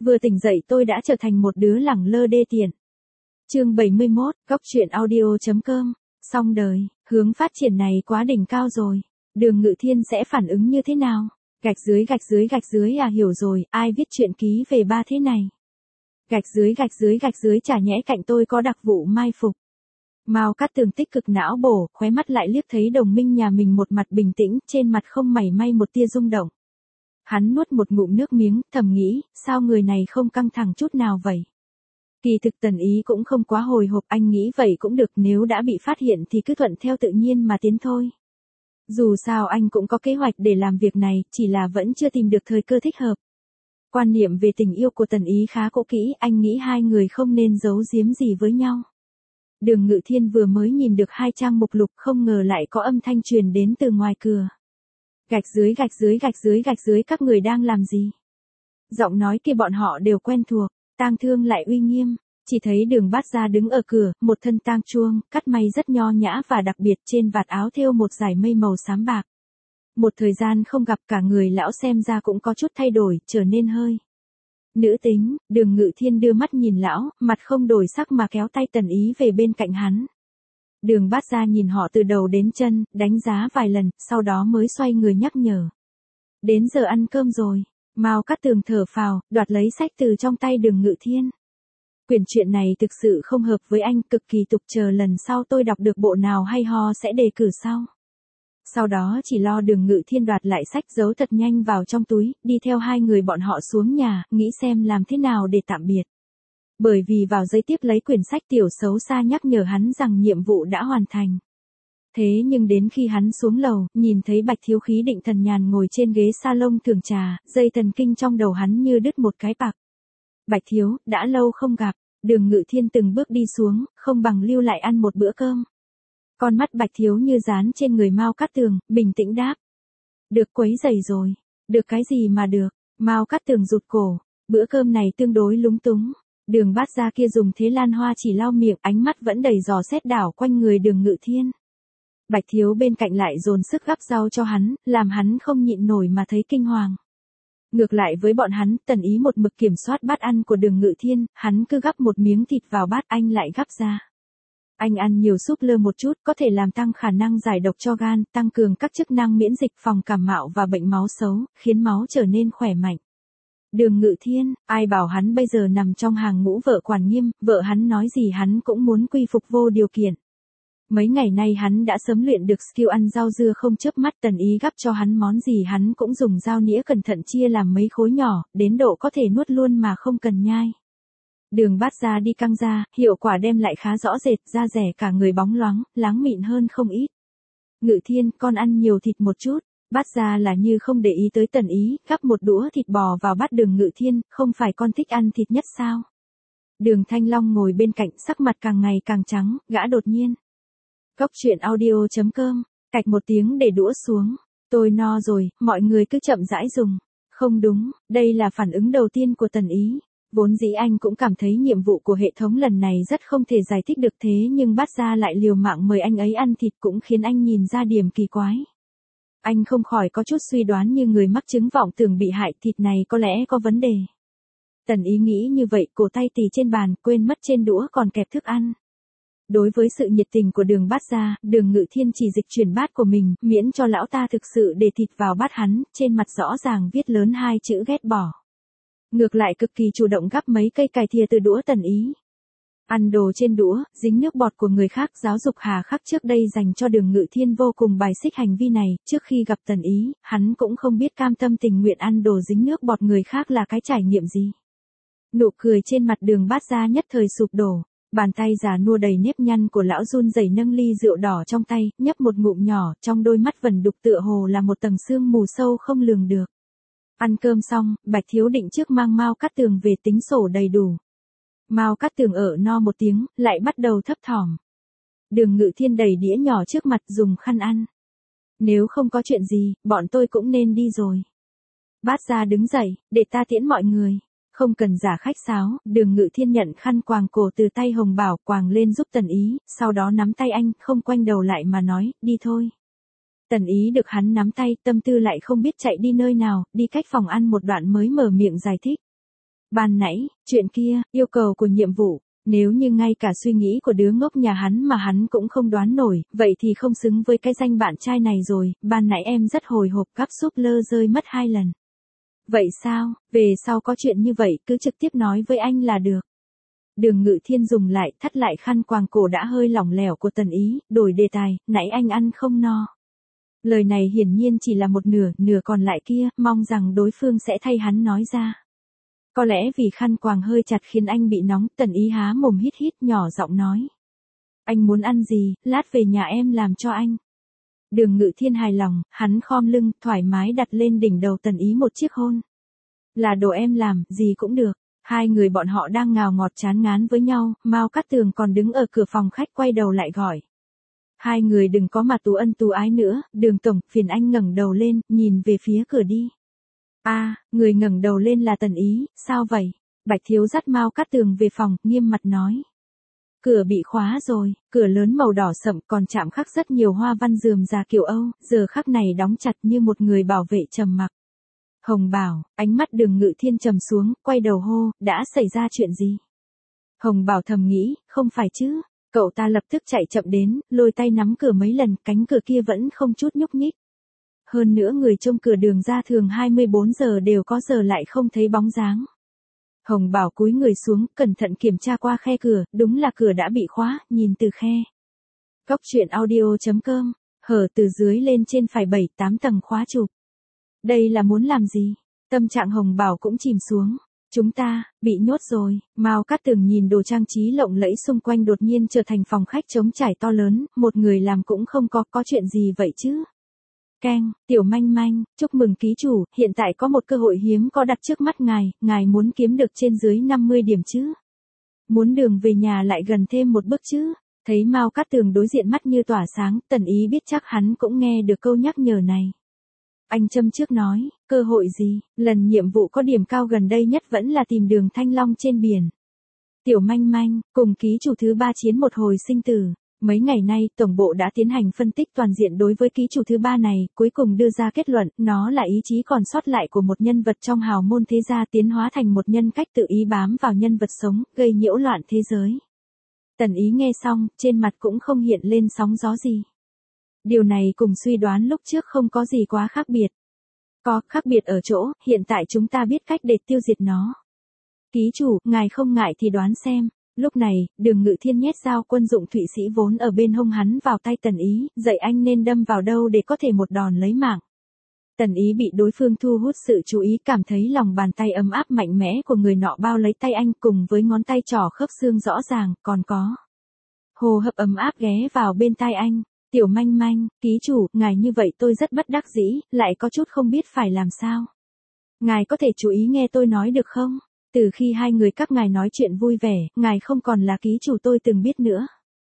Vừa tỉnh dậy tôi đã trở thành một đứa lẳng lơ đê tiện. Chương 71, Góc truyện audio.com. Xong đời, hướng phát triển này quá đỉnh cao rồi. Đường Ngự Thiên sẽ phản ứng như thế nào? Gạch dưới à, hiểu rồi, ai viết truyện ký về ba thế này? Gạch dưới chả nhẽ cạnh tôi có đặc vụ mai phục. Mao Cát Tường tích cực não bổ, khóe mắt lại liếc thấy đồng minh nhà mình một mặt bình tĩnh, trên mặt không mảy may một tia rung động. Hắn nuốt một ngụm nước miếng, thầm nghĩ, sao người này không căng thẳng chút nào vậy? Kỳ thực Tần Ý cũng không quá hồi hộp, anh nghĩ vậy cũng được, nếu đã bị phát hiện thì cứ thuận theo tự nhiên mà tiến thôi. Dù sao anh cũng có kế hoạch để làm việc này, chỉ là vẫn chưa tìm được thời cơ thích hợp. Quan niệm về tình yêu của Tần Ý khá cũ kỹ, anh nghĩ hai người không nên giấu giếm gì với nhau. Đường Ngự Thiên vừa mới nhìn được 2 trang mục lục, không ngờ lại có âm thanh truyền đến từ ngoài cửa. Gạch dưới, các người đang làm gì? Giọng nói kia bọn họ đều quen thuộc, Tang Thương lại uy nghiêm, chỉ thấy Đường Bát Gia đứng ở cửa, một thân tang chuông, cắt may rất nho nhã và đặc biệt, trên vạt áo thêu một dải mây màu xám bạc. Một thời gian không gặp, cả người lão xem ra cũng có chút thay đổi, trở nên hơi nữ tính. Đường Ngự Thiên đưa mắt nhìn lão, mặt không đổi sắc mà kéo tay Tần Ý về bên cạnh hắn. Đường Bát Gia nhìn họ từ đầu đến chân, đánh giá vài lần, sau đó mới xoay người nhắc nhở. Đến giờ ăn cơm rồi. Mao Cát Tường thở phào, đoạt lấy sách từ trong tay Đường Ngự Thiên. Quyển truyện này thực sự không hợp với anh, cực kỳ tục, chờ lần sau tôi đọc được bộ nào hay ho sẽ đề cử sau. Sau đó chỉ lo Đường Ngự Thiên đoạt lại sách, giấu thật nhanh vào trong túi, đi theo hai người bọn họ xuống nhà, nghĩ xem làm thế nào để tạm biệt. Bởi vì vào giây tiếp lấy quyển sách, Tiểu Xấu Xa nhắc nhở hắn rằng nhiệm vụ đã hoàn thành. Thế nhưng đến khi hắn xuống lầu, nhìn thấy Bạch Thiếu khí định thần nhàn ngồi trên ghế salon thưởng trà, dây thần kinh trong đầu hắn như đứt một cái bạc. Bạch Thiếu, đã lâu không gặp. Đường Ngự Thiên từng bước đi xuống, không bằng lưu lại ăn một bữa cơm. Con mắt Bạch Thiếu như dán trên người Mao Cát Tường, bình tĩnh đáp. Được, quấy rầy rồi. Được cái gì mà được? Mao Cát Tường rụt cổ. Bữa cơm này tương đối lúng túng. Đường Bát Gia kia dùng thế lan hoa chỉ lau miệng, ánh mắt vẫn đầy dò xét đảo quanh người Đường Ngự Thiên. Bạch Thiếu bên cạnh lại dồn sức gắp rau cho hắn, làm hắn không nhịn nổi mà thấy kinh hoàng. Ngược lại với bọn hắn, Tần Ý một mực kiểm soát bát ăn của Đường Ngự Thiên, hắn cứ gắp một miếng thịt vào bát, anh lại gắp ra. Anh ăn nhiều súp lơ một chút, có thể làm tăng khả năng giải độc cho gan, tăng cường các chức năng miễn dịch, phòng cảm mạo và bệnh máu xấu, khiến máu trở nên khỏe mạnh. Đường Ngự Thiên, ai bảo hắn bây giờ nằm trong hàng ngũ vợ quản nghiêm, vợ hắn nói gì hắn cũng muốn quy phục vô điều kiện. Mấy ngày nay hắn đã sớm luyện được skill ăn rau dưa không chớp mắt, Tần Ý gắp cho hắn món gì hắn cũng dùng dao nĩa cẩn thận chia làm mấy khối nhỏ, đến độ có thể nuốt luôn mà không cần nhai. Đường Bát Gia đi căng ra, hiệu quả đem lại khá rõ rệt, da rẻ cả người bóng loáng, láng mịn hơn không ít. Ngự Thiên, con ăn nhiều thịt một chút. Bát Gia là như không để ý tới Tần Ý, gắp một đũa thịt bò vào bát Đường Ngự Thiên, không phải con thích ăn thịt nhất sao? Đường Thanh Long ngồi bên cạnh, sắc mặt càng ngày càng trắng, gã đột nhiên. Góc truyện audio.com, cạch một tiếng để đũa xuống. Tôi no rồi, mọi người cứ chậm rãi dùng. Không đúng, đây là phản ứng đầu tiên của Tần Ý. Vốn dĩ anh cũng cảm thấy nhiệm vụ của hệ thống lần này rất không thể giải thích được, thế nhưng Bát Gia lại liều mạng mời anh ấy ăn thịt cũng khiến anh nhìn ra điểm kỳ quái. Anh không khỏi có chút suy đoán như người mắc chứng vọng tưởng bị hại, thịt này có lẽ có vấn đề. Tần Ý nghĩ như vậy, cổ tay tì trên bàn, quên mất trên đũa còn kẹp thức ăn. Đối với sự nhiệt tình của Đường Bát Gia, Đường Ngự Thiên chỉ dịch chuyển bát của mình, miễn cho lão ta thực sự để thịt vào bát hắn, trên mặt rõ ràng viết lớn 2 chữ ghét bỏ. Ngược lại cực kỳ chủ động gắp mấy cây cải thìa từ đũa Tần Ý. Ăn đồ trên đũa, dính nước bọt của người khác, giáo dục hà khắc trước đây dành cho Đường Ngự Thiên vô cùng bài xích hành vi này, trước khi gặp Tần Ý, hắn cũng không biết cam tâm tình nguyện ăn đồ dính nước bọt người khác là cái trải nghiệm gì. Nụ cười trên mặt Đường Bát Gia nhất thời sụp đổ. Bàn tay già nua đầy nếp nhăn của lão run rẩy nâng ly rượu đỏ trong tay, nhấp một ngụm nhỏ, trong đôi mắt vẩn đục tựa hồ là một tầng sương mù sâu không lường được. Ăn cơm xong, Bạch Thiếu định trước mang Mao Cát Tường về tính sổ đầy đủ. Mao Cát Tường ở no một tiếng, lại bắt đầu thấp thỏm. Đường Ngự Thiên đẩy đĩa nhỏ trước mặt, dùng khăn ăn. Nếu không có chuyện gì, bọn tôi cũng nên đi rồi. Bát Gia đứng dậy, để ta tiễn mọi người. Không cần giả khách sáo, Đường Ngự Thiên nhận khăn quàng cổ từ tay Hồng Bảo, quàng lên giúp Tần Ý, sau đó nắm tay anh, không quanh đầu lại mà nói, đi thôi. Tần Ý được hắn nắm tay, tâm tư lại không biết chạy đi nơi nào, đi cách phòng ăn một đoạn mới mở miệng giải thích. Ban nãy, chuyện kia, yêu cầu của nhiệm vụ, nếu như ngay cả suy nghĩ của đứa ngốc nhà hắn mà hắn cũng không đoán nổi, vậy thì không xứng với cái danh bạn trai này rồi, ban nãy em rất hồi hộp cắp súp lơ rơi mất 2 lần. Vậy sao, về sau có chuyện như vậy cứ trực tiếp nói với anh là được. Đường Ngự Thiên dùng lại thắt lại khăn quàng cổ đã hơi lỏng lẻo của Tần Ý, đổi đề tài, nãy anh ăn không no. Lời này hiển nhiên chỉ là một nửa, nửa còn lại kia, mong rằng đối phương sẽ thay hắn nói ra. Có lẽ vì khăn quàng hơi chặt khiến anh bị nóng, Tần Ý há mồm hít hít nhỏ giọng nói. Anh muốn ăn gì, lát về nhà em làm cho anh. Đường Ngự Thiên hài lòng, hắn khom lưng, thoải mái đặt lên đỉnh đầu Tần Ý một chiếc hôn. Là đồ em làm, gì cũng được. Hai người bọn họ đang ngào ngọt chán ngán với nhau, Mao Cát Tường còn đứng ở cửa phòng khách quay đầu lại gọi. Hai người đừng có mà tú ân tú ái nữa, Đường tổng, phiền anh ngẩng đầu lên, nhìn về phía cửa đi. Người ngẩng đầu lên là Tần Ý, sao vậy? Bạch Thiếu dắt Mao Cát Tường về phòng, nghiêm mặt nói. Cửa bị khóa rồi, cửa lớn màu đỏ sậm còn chạm khắc rất nhiều hoa văn rườm rà kiểu Âu, giờ khắc này đóng chặt như một người bảo vệ trầm mặc. Hồng Bảo, ánh mắt Đường Ngự Thiên trầm xuống, quay đầu hô, đã xảy ra chuyện gì? Hồng Bảo thầm nghĩ, không phải chứ? Cậu ta lập tức chạy chậm đến, lôi tay nắm cửa mấy lần, cánh cửa kia vẫn không chút nhúc nhích. Hơn nữa người trông cửa Đường ra thường 24 giờ đều có giờ lại không thấy bóng dáng. Hồng Bảo cúi người xuống, cẩn thận kiểm tra qua khe cửa, đúng là cửa đã bị khóa, nhìn từ khe. Cóc truyện audio.com, hở từ dưới lên trên phải 7-8 tầng khóa chụp. Đây là muốn làm gì? Tâm trạng Hồng Bảo cũng chìm xuống. Chúng ta, bị nhốt rồi. Mao Cát Tường nhìn đồ trang trí lộng lẫy xung quanh đột nhiên trở thành phòng khách trống trải to lớn, một người làm cũng không có chuyện gì vậy chứ? Keng, Tiểu Manh Manh, chúc mừng ký chủ, hiện tại có một cơ hội hiếm có đặt trước mắt ngài muốn kiếm được trên dưới 50 điểm chứ? Muốn đường về nhà lại gần thêm một bước chứ? Thấy Mao Cát Tường đối diện mắt như tỏa sáng, Tần Ý biết chắc hắn cũng nghe được câu nhắc nhở này. Anh châm trước nói, cơ hội gì, lần nhiệm vụ có điểm cao gần đây nhất vẫn là tìm Đường Thanh Long trên biển. Tiểu Manh Manh, cùng ký chủ thứ 3 chiến một hồi sinh tử. Mấy ngày nay, Tổng bộ đã tiến hành phân tích toàn diện đối với ký chủ thứ 3 này, cuối cùng đưa ra kết luận, nó là ý chí còn sót lại của một nhân vật trong hào môn thế gia tiến hóa thành một nhân cách tự ý bám vào nhân vật sống, gây nhiễu loạn thế giới. Tần Ý nghe xong, trên mặt cũng không hiện lên sóng gió gì. Điều này cùng suy đoán lúc trước không có gì quá khác biệt. Có khác biệt ở chỗ, hiện tại chúng ta biết cách để tiêu diệt nó. Ký chủ, ngài không ngại thì đoán xem. Lúc này, Đường Ngự Thiên nhét dao quân dụng Thụy Sĩ vốn ở bên hông hắn vào tay Tần Ý, dạy anh nên đâm vào đâu để có thể một đòn lấy mạng. Tần Ý bị đối phương thu hút sự chú ý, cảm thấy lòng bàn tay ấm áp mạnh mẽ của người nọ bao lấy tay anh cùng với ngón tay trỏ khớp xương rõ ràng, còn có hô hấp ấm áp ghé vào bên tai anh. Tiểu Manh Manh, ký chủ, ngài như vậy tôi rất bất đắc dĩ, lại có chút không biết phải làm sao. Ngài có thể chú ý nghe tôi nói được không? Từ khi hai người các ngài nói chuyện vui vẻ, ngài không còn là ký chủ tôi từng biết nữa.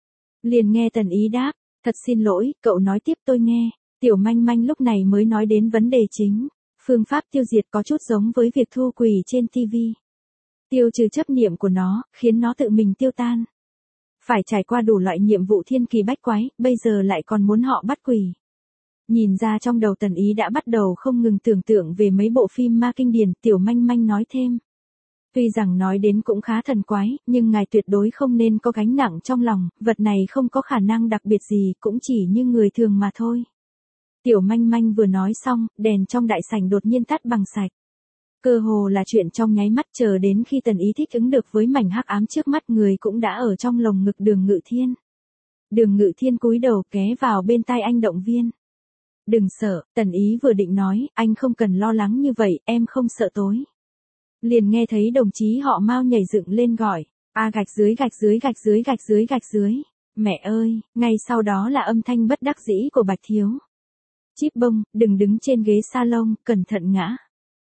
Liền nghe Tần Ý đáp, thật xin lỗi, cậu nói tiếp tôi nghe. Tiểu Manh Manh lúc này mới nói đến vấn đề chính. Phương pháp tiêu diệt có chút giống với việc thu quỷ trên TV. Tiêu trừ chấp niệm của nó, khiến nó tự mình tiêu tan. Phải trải qua đủ loại nhiệm vụ thiên kỳ bách quái, bây giờ lại còn muốn họ bắt quỷ. Nhìn ra trong đầu Tần Ý đã bắt đầu không ngừng tưởng tượng về mấy bộ phim ma kinh điển, Tiểu Manh Manh nói thêm. Tuy rằng nói đến cũng khá thần quái, nhưng ngài tuyệt đối không nên có gánh nặng trong lòng, vật này không có khả năng đặc biệt gì, cũng chỉ như người thường mà thôi. Tiểu Manh Manh vừa nói xong, đèn trong đại sảnh đột nhiên tắt bằng sạch. Cơ hồ là chuyện trong nháy mắt, chờ đến khi Tần Ý thích ứng được với mảnh hắc ám trước mắt, người cũng đã ở trong lồng ngực Đường Ngự Thiên. Đường Ngự Thiên cúi đầu ghé vào bên tai anh động viên. Đừng sợ, Tần Ý vừa định nói, anh không cần lo lắng như vậy, em không sợ tối. Liền nghe thấy đồng chí họ Mao nhảy dựng lên gọi, gạch dưới gạch dưới gạch dưới gạch dưới gạch dưới. Mẹ ơi, ngay sau đó là âm thanh bất đắc dĩ của Bạch Thiếu. Chíp bông, đừng đứng trên ghế salon, cẩn thận ngã.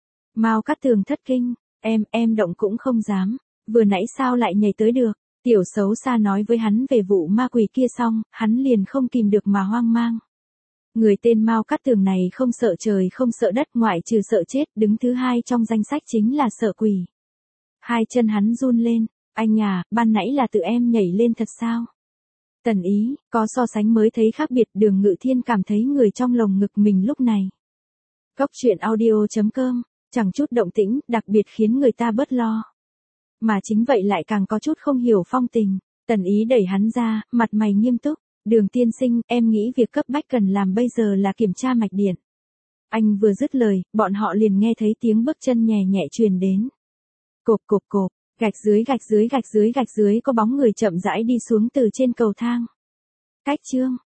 Mao Cát Tường thất kinh, em động cũng không dám, vừa nãy sao lại nhảy tới được. Tiểu xấu xa nói với hắn về vụ ma quỷ kia xong, hắn liền không kìm được mà hoang mang. Người tên Mao Cát Tường này không sợ trời không sợ đất, ngoại trừ sợ chết, đứng thứ hai trong danh sách chính là sợ quỷ. Hai chân hắn run lên, anh à, ban nãy là tự em nhảy lên thật sao? Tần Ý, có so sánh mới thấy khác biệt. Đường Ngự Thiên cảm thấy người trong lồng ngực mình lúc này. Cóc truyện audio.com, chẳng chút động tĩnh, đặc biệt khiến người ta bớt lo. Mà chính vậy lại càng có chút không hiểu phong tình. Tần Ý đẩy hắn ra, mặt mày nghiêm túc. Đường tiên sinh, em nghĩ việc cấp bách cần làm bây giờ là kiểm tra mạch điện. Anh vừa dứt lời, bọn họ liền nghe thấy tiếng bước chân nhẹ nhẹ truyền đến. Cộp cộp cộp, gạch dưới có bóng người chậm rãi đi xuống từ trên cầu thang. Cách chương